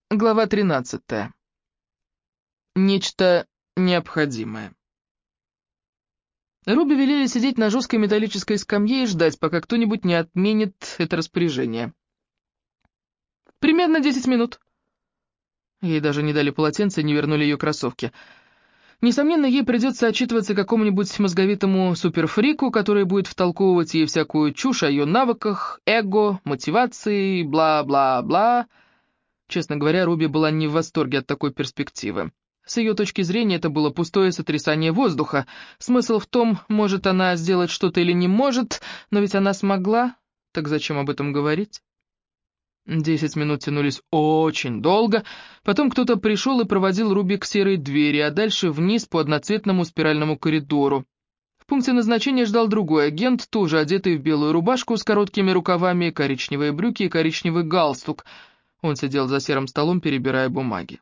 Глава 13. Нечто необходимое. Руби велели сидеть на жесткой металлической скамье и ждать, пока кто-нибудь не отменит это распоряжение. Примерно 10 минут. Ей даже не дали полотенце и не вернули ее кроссовки. Несомненно, ей придется отчитываться какому-нибудь мозговитому суперфрику, который будет втолковывать ей всякую чушь о ее навыках, эго, мотивации, бла-бла-бла. Честно говоря, Руби была не в восторге от такой перспективы. С ее точки зрения это было пустое сотрясание воздуха. Смысл в том, может она сделать что-то или не может, но ведь она смогла, так зачем об этом говорить? 10 минут тянулись очень долго, потом кто-то пришел и проводил Руби к серой двери, а дальше вниз по одноцветному спиральному коридору. В пункте назначения ждал другой агент, тоже одетый в белую рубашку с короткими рукавами, коричневые брюки и коричневый галстук. Он сидел за серым столом, перебирая бумаги.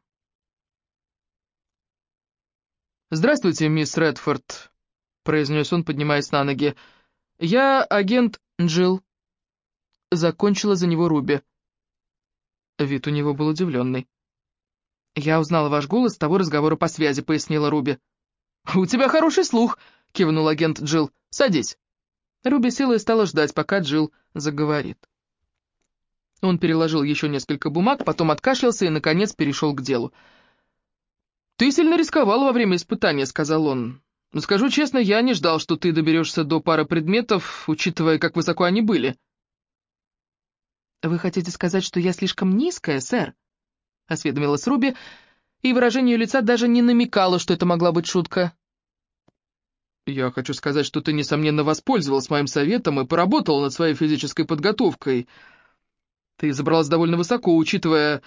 «Здравствуйте, мисс Редфорд», — произнес он, поднимаясь на ноги. «Я агент Джилл». Закончила за него Руби. Вид у него был удивленный. «Я узнала ваш голос с того разговора по связи», — пояснила Руби. «У тебя хороший слух», — кивнул агент Джилл. «Садись». Руби села и стала ждать, пока Джилл заговорит. Он переложил еще несколько бумаг, потом откашлялся и, наконец, перешел к делу. «Ты сильно рисковала во время испытания», — сказал он. «Но скажу честно, я не ждал, что ты доберешься до пары предметов, учитывая, как высоко они были». «Вы хотите сказать, что я слишком низкая, сэр?» — осведомилась Руби, и выражение ее лица даже не намекало, что это могла быть шутка. «Я хочу сказать, что ты, несомненно, воспользовалась моим советом и поработала над своей физической подготовкой. Ты забралась довольно высоко, учитывая...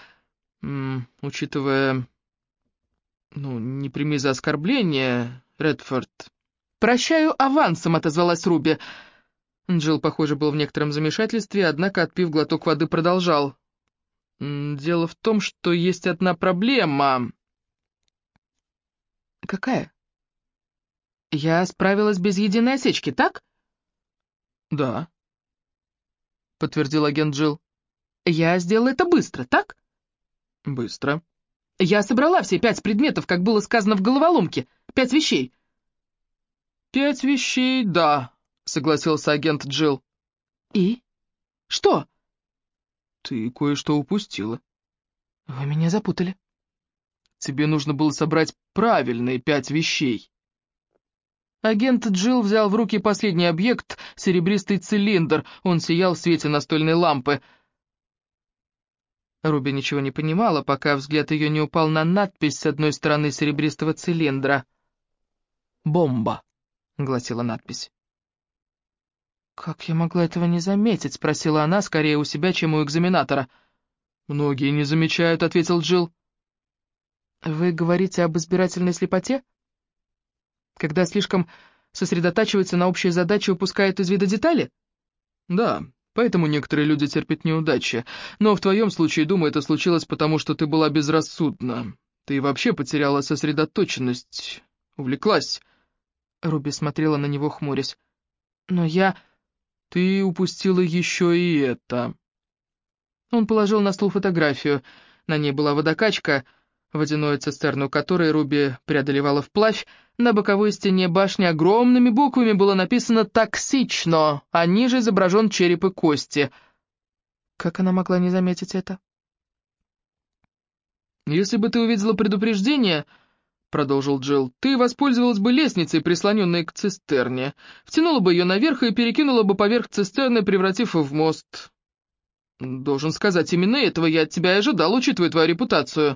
Ну, не прими за оскорбление, Редфорд». «Прощаю авансом», — отозвалась Руби. Джилл, похоже, был в некотором замешательстве, однако, отпив глоток воды, продолжал. «Дело в том, что есть одна проблема». «Какая?» «Я справилась без единой осечки, так?» «Да», — подтвердил агент Джилл. «Я сделала это быстро, так?» «Быстро». «Я собрала все 5 предметов, как было сказано в головоломке. 5 вещей». 5 вещей, да», — согласился агент Джилл. «И? Что?» «Ты кое-что упустила». «Вы меня запутали». «Тебе нужно было собрать правильные 5 вещей». Агент Джилл взял в руки последний объект, серебристый цилиндр. Он сиял в свете настольной лампы. Руби ничего не понимала, пока взгляд ее не упал на надпись с одной стороны серебристого цилиндра. «Бомба», — гласила надпись. «Как я могла этого не заметить?» — спросила она, скорее у себя, чем у экзаменатора. «Многие не замечают», — ответил Джилл. «Вы говорите об избирательной слепоте? Когда слишком сосредотачиваются на общей задаче, упускают из вида детали?» «Да, поэтому некоторые люди терпят неудачи. Но в твоем случае, думаю, это случилось потому, что ты была безрассудна. Ты вообще потеряла сосредоточенность, увлеклась». Руби смотрела на него, хмурясь. «Но я...» «Ты упустила еще и это». Он положил на стол фотографию. На ней была водокачка, водяную цистерну которой Руби преодолевала вплавь. На боковой стене башни огромными буквами было написано «Токсично», а ниже изображен череп и кости. Как она могла не заметить это? «Если бы ты увидела предупреждение, — продолжил Джилл, — ты воспользовалась бы лестницей, прислоненной к цистерне, втянула бы ее наверх и перекинула бы поверх цистерны, превратив в мост. Должен сказать, именно этого я от тебя и ожидал, учитывая твою репутацию».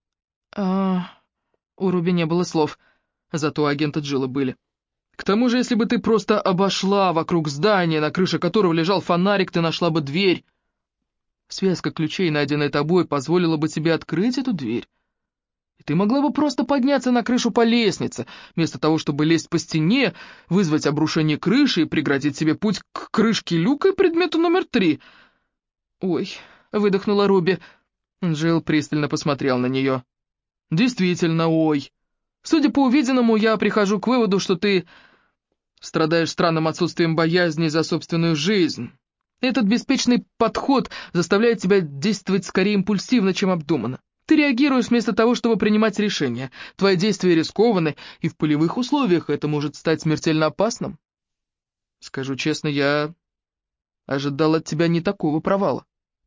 У Руби не было слов, зато у агента Джилла были. «К тому же, если бы ты просто обошла вокруг здания, на крыше которого лежал фонарик, ты нашла бы дверь. Связка ключей, найденная тобой, позволила бы тебе открыть эту дверь. И ты могла бы просто подняться на крышу по лестнице, вместо того, чтобы лезть по стене, вызвать обрушение крыши и преградить себе путь к крышке люка и предмету номер 3. «Ой», — выдохнула Руби. Джилл пристально посмотрел на нее. «Действительно, ой. Судя по увиденному, я прихожу к выводу, что ты страдаешь странным отсутствием боязни за собственную жизнь. Этот беспечный подход заставляет тебя действовать скорее импульсивно, чем обдуманно. Ты реагируешь вместо того, чтобы принимать решения. Твои действия рискованы, и в полевых условиях это может стать смертельно опасным. Скажу честно, я ожидал от тебя не такого провала».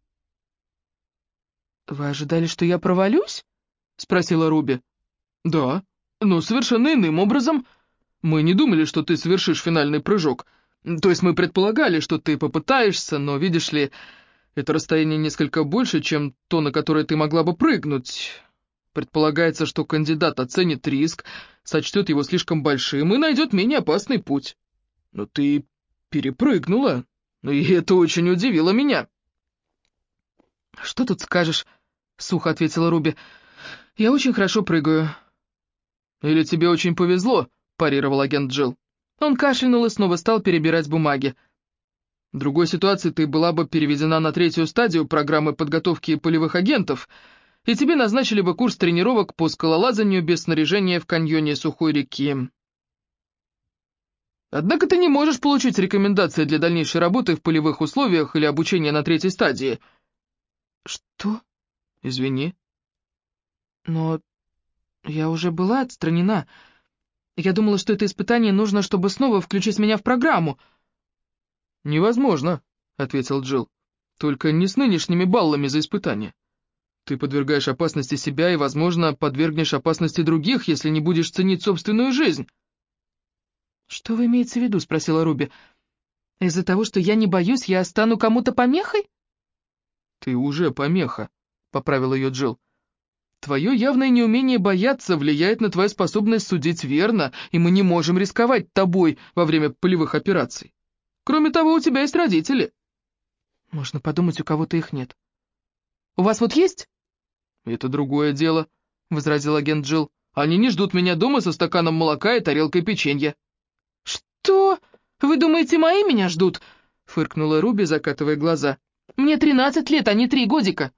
«Вы ожидали, что я провалюсь?» — спросила Руби. «Да, но совершенно иным образом. Мы не думали, что ты совершишь финальный прыжок. То есть мы предполагали, что ты попытаешься, но, видишь ли, это расстояние несколько больше, чем то, на которое ты могла бы прыгнуть. Предполагается, что кандидат оценит риск, сочтет его слишком большим и найдет менее опасный путь. Но ты перепрыгнула, и это очень удивило меня». «Что тут скажешь?» — сухо ответила Руби. «Я очень хорошо прыгаю». «Или тебе очень повезло», — парировал агент Джилл. Он кашлянул и снова стал перебирать бумаги. «В другой ситуации ты была бы переведена на 3-ю стадию программы подготовки полевых агентов, и тебе назначили бы курс тренировок по скалолазанию без снаряжения в каньоне сухой реки. Однако ты не можешь получить рекомендации для дальнейшей работы в полевых условиях или обучения на 3-й стадии». «Что?» «Извини». «Но я уже была отстранена. Я думала, что это испытание нужно, чтобы снова включить меня в программу». «Невозможно», — ответил Джилл. «Только не с нынешними баллами за испытание. Ты подвергаешь опасности себя и, возможно, подвергнешь опасности других, если не будешь ценить собственную жизнь». «Что вы имеете в виду?» — спросила Руби. «Из-за того, что я не боюсь, я стану кому-то помехой?» «Ты уже помеха», — поправил ее Джилл. «Твое явное неумение бояться влияет на твою способность судить верно, и мы не можем рисковать тобой во время полевых операций. Кроме того, у тебя есть родители». «Можно подумать, у кого-то их нет». «У вас вот есть?» «Это другое дело», — возразил агент Джилл. «Они не ждут меня дома со стаканом молока и тарелкой печенья». «Что? Вы думаете, мои меня ждут?» — фыркнула Руби, закатывая глаза. «Мне 13 лет, а не 3 годика».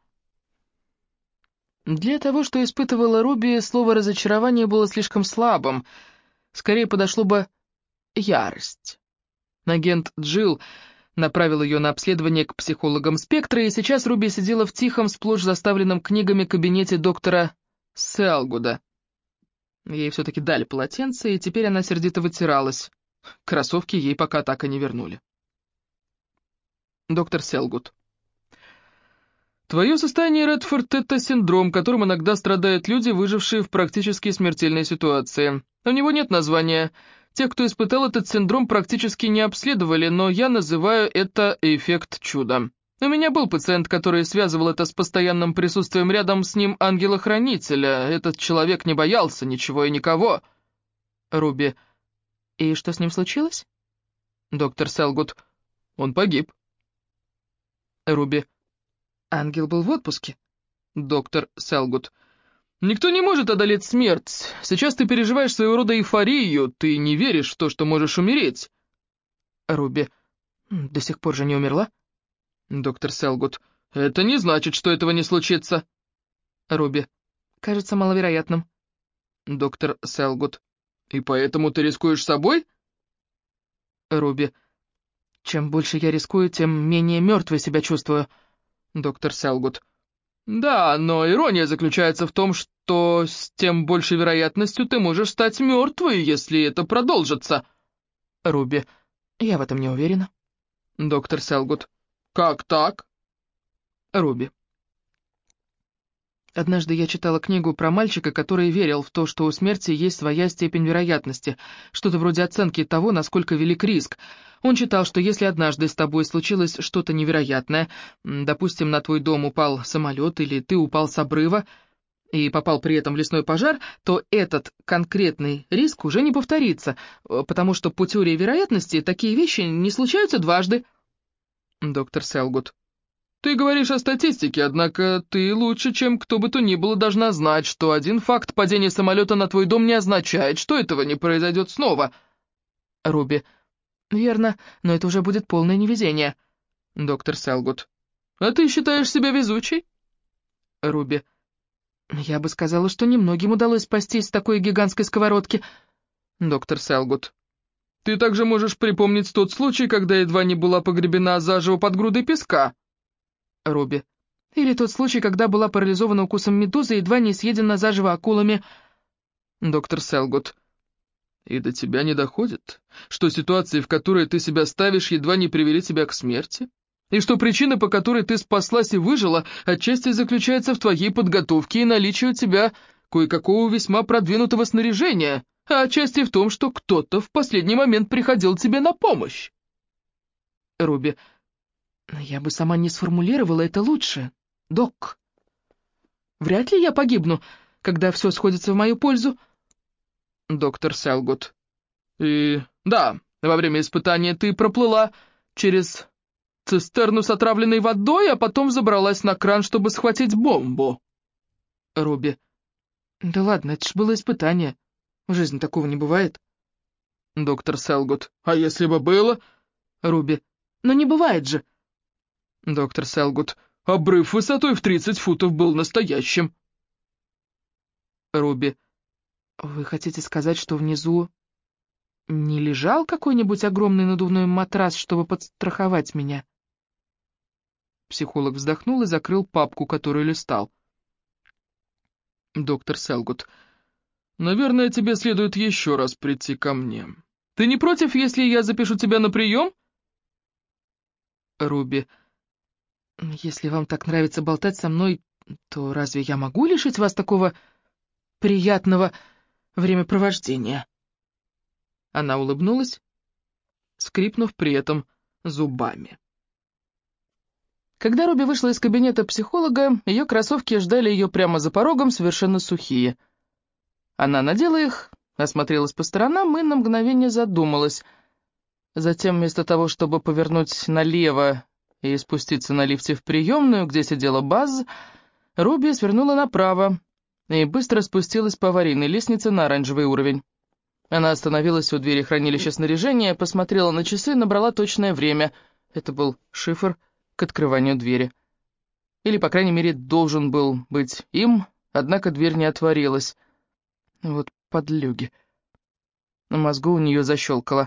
Для того, что испытывала Руби, слово «разочарование» было слишком слабым. Скорее подошло бы «ярость». Агент Джилл направил ее на обследование к психологам «Спектра», и сейчас Руби сидела в тихом, сплошь заставленном книгами кабинете доктора Селгуда. Ей все-таки дали полотенце, и теперь она сердито вытиралась. Кроссовки ей пока так и не вернули. Доктор Селгуд. Твое состояние, Редфорд, это синдром, которым иногда страдают люди, выжившие в практически смертельной ситуации. У него нет названия. Тех, кто испытал этот синдром, практически не обследовали, но я называю это эффект чуда. У меня был пациент, который связывал это с постоянным присутствием рядом с ним ангела-хранителя. Этот человек не боялся ничего и никого. Руби. И что с ним случилось? Доктор Селгуд. Он погиб. Руби. Ангел был в отпуске. Доктор Селгуд. Никто не может одолеть смерть. Сейчас ты переживаешь своего рода эйфорию, ты не веришь в то, что можешь умереть. Руби. До сих пор же не умерла? Доктор Селгуд. Это не значит, что этого не случится. Руби. Кажется маловероятным. Доктор Селгуд. И поэтому ты рискуешь собой? Руби. Чем больше я рискую, тем менее мертвой себя чувствую. Доктор Селгуд. Да, но ирония заключается в том, что с тем большей вероятностью ты можешь стать мертвой, если это продолжится. Руби. Я в этом не уверена. Доктор Селгуд. Как так? Руби. Однажды я читала книгу про мальчика, который верил в то, что у смерти есть своя степень вероятности, что-то вроде оценки того, насколько велик риск. Он читал, что если однажды с тобой случилось что-то невероятное, допустим, на твой дом упал самолет или ты упал с обрыва и попал при этом в лесной пожар, то этот конкретный риск уже не повторится, потому что по теории вероятности такие вещи не случаются дважды. Доктор Селгуд. Ты говоришь о статистике, однако ты лучше, чем кто бы то ни было, должна знать, что один факт падения самолета на твой дом не означает, что этого не произойдет снова. Руби. Верно, но это уже будет полное невезение. Доктор Селгуд. А ты считаешь себя везучей? Руби. Я бы сказала, что немногим удалось спастись с такой гигантской сковородки. Доктор Селгуд. Ты также можешь припомнить тот случай, когда едва не была погребена заживо под грудой песка. Руби. Или тот случай, когда была парализована укусом медузы и едва не съедена заживо акулами. Доктор Селгут. И до тебя не доходит, что ситуации, в которые ты себя ставишь, едва не привели тебя к смерти? И что причина, по которой ты спаслась и выжила, отчасти заключается в твоей подготовке и наличии у тебя кое-какого весьма продвинутого снаряжения, а отчасти в том, что кто-то в последний момент приходил тебе на помощь. Руби. Я бы сама не сформулировала это лучше. Док. Вряд ли я погибну, когда все сходится в мою пользу. Доктор Селгут. И да, во время испытания ты проплыла через цистерну с отравленной водой, а потом забралась на кран, чтобы схватить бомбу. Руби. Да ладно, это ж было испытание. В жизни такого не бывает. Доктор Селгут. А если бы было? Руби. Но не бывает же. Доктор Селгут. Обрыв высотой в 30 футов был настоящим. Руби. Вы хотите сказать, что внизу не лежал какой-нибудь огромный надувной матрас, чтобы подстраховать меня? Психолог вздохнул и закрыл папку, которую листал. Доктор Селгут. Наверное, тебе следует еще раз прийти ко мне. Ты не против, если я запишу тебя на прием? Руби. Если вам так нравится болтать со мной, то разве я могу лишить вас такого приятного времяпровождения? Она улыбнулась, скрипнув при этом зубами. Когда Руби вышла из кабинета психолога, ее кроссовки ждали ее прямо за порогом, совершенно сухие. Она надела их, осмотрелась по сторонам и на мгновение задумалась. Затем, вместо того, чтобы повернуть налево и спуститься на лифте в приемную, где сидела Баз, Руби свернула направо и быстро спустилась по аварийной лестнице на оранжевый уровень. Она остановилась у двери хранилища снаряжения, посмотрела на часы, набрала точное время. Это был шифр к открыванию двери. Или, по крайней мере, должен был быть им, однако дверь не отворилась. Вот подлюги. На мозгу у нее защелкало.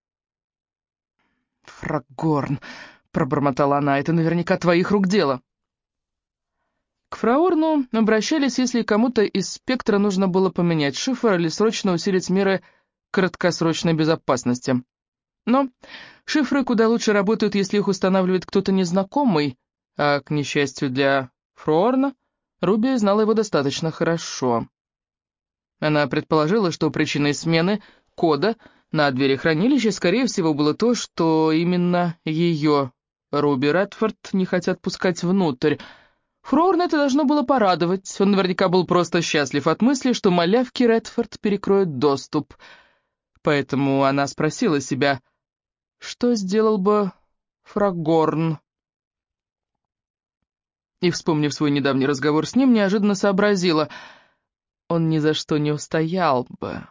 «Фрагорн», — пробормотала она, — «это наверняка твоих рук дело». К Фраорну обращались, если кому-то из спектра нужно было поменять шифр или срочно усилить меры краткосрочной безопасности. Но шифры куда лучше работают, если их устанавливает кто-то незнакомый, а, к несчастью для Фраорна, Руби знала его достаточно хорошо. Она предположила, что причиной смены кода на двери хранилища, скорее всего, было то, что именно ее, Руби Редфорд, не хотят пускать внутрь. Фраорна это должно было порадовать. Он наверняка был просто счастлив от мысли, что малявке Редфорд перекроет доступ. Поэтому она спросила себя, что сделал бы Фрагорн? И, вспомнив свой недавний разговор с ним, неожиданно сообразила, он ни за что не устоял бы.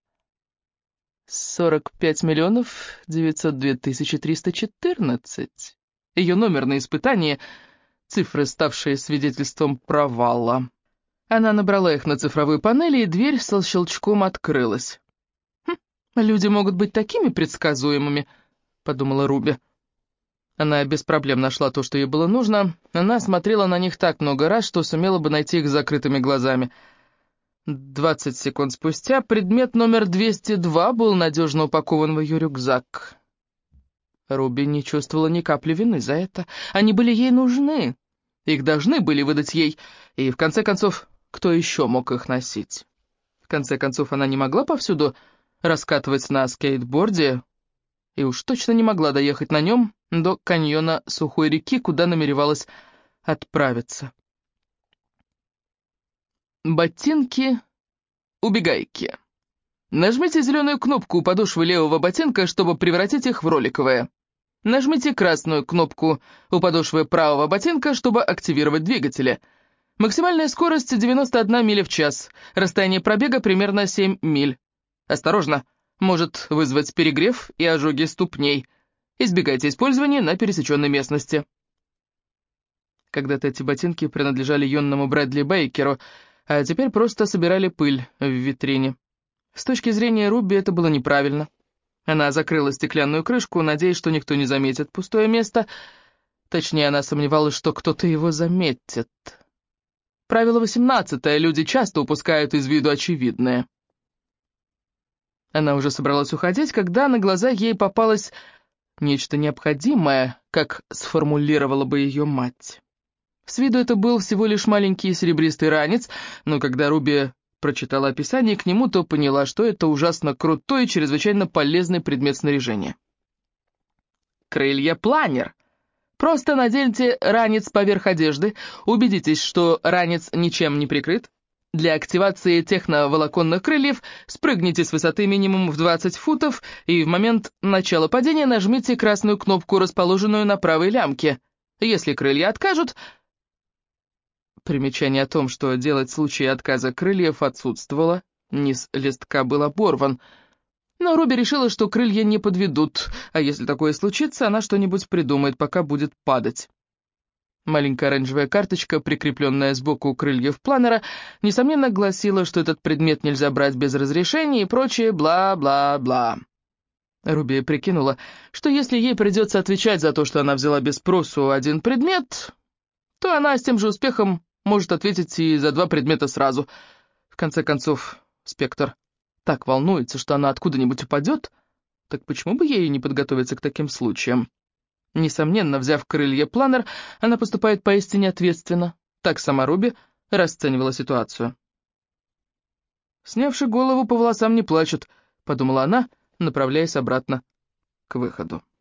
45 902 314. Ее номер на испытании, цифры, ставшие свидетельством провала. Она набрала их на цифровой панели, и дверь со щелчком открылась. «Люди могут быть такими предсказуемыми», — подумала Руби. Она без проблем нашла то, что ей было нужно. Она смотрела на них так много раз, что сумела бы найти их с закрытыми глазами. 20 секунд спустя предмет номер 202 был надежно упакован в ее рюкзак. Руби не чувствовала ни капли вины за это. Они были ей нужны. Их должны были выдать ей. И, в конце концов, кто еще мог их носить? В конце концов, она не могла повсюду раскатывать на скейтборде, и уж точно не могла доехать на нем до каньона Сухой реки, куда намеревалась отправиться. Ботинки-убегайки. Нажмите зеленую кнопку у подошвы левого ботинка, чтобы превратить их в роликовые. Нажмите красную кнопку у подошвы правого ботинка, чтобы активировать двигатели. Максимальная скорость 91 миля в час. Расстояние пробега примерно 7 миль. Осторожно, может вызвать перегрев и ожоги ступней. Избегайте использования на пересеченной местности. Когда-то эти ботинки принадлежали юному Брэдли Бейкеру, а теперь просто собирали пыль в витрине. С точки зрения Руби это было неправильно. Она закрыла стеклянную крышку, надеясь, что никто не заметит пустое место. Точнее, она сомневалась, что кто-то его заметит. Правило 18. Люди часто упускают из виду очевидное. Она уже собралась уходить, когда на глаза ей попалось нечто необходимое, как сформулировала бы ее мать. С виду это был всего лишь маленький серебристый ранец, но когда Руби прочитала описание к нему, то поняла, что это ужасно крутой и чрезвычайно полезный предмет снаряжения. Крылья-планер. Просто наденьте ранец поверх одежды, убедитесь, что ранец ничем не прикрыт. Для активации техноволоконных крыльев спрыгните с высоты минимум в 20 футов и в момент начала падения нажмите красную кнопку, расположенную на правой лямке. Если крылья откажут... Примечание о том, что делать в случае отказа крыльев, отсутствовало. Низ листка был оборван. Но Руби решила, что крылья не подведут, а если такое случится, она что-нибудь придумает, пока будет падать. Маленькая оранжевая карточка, прикрепленная сбоку крыльев планера, несомненно гласила, что этот предмет нельзя брать без разрешения и прочее бла-бла-бла. Руби прикинула, что если ей придется отвечать за то, что она взяла без спросу один предмет, то она с тем же успехом может ответить и за 2 предмета сразу. В конце концов, Спектр так волнуется, что она откуда-нибудь упадет, так почему бы ей не подготовиться к таким случаям? Несомненно, взяв крылья-планер, она поступает поистине ответственно. Так сама Руби расценивала ситуацию. «Снявши голову, по волосам не плачут», — подумала она, направляясь обратно к выходу.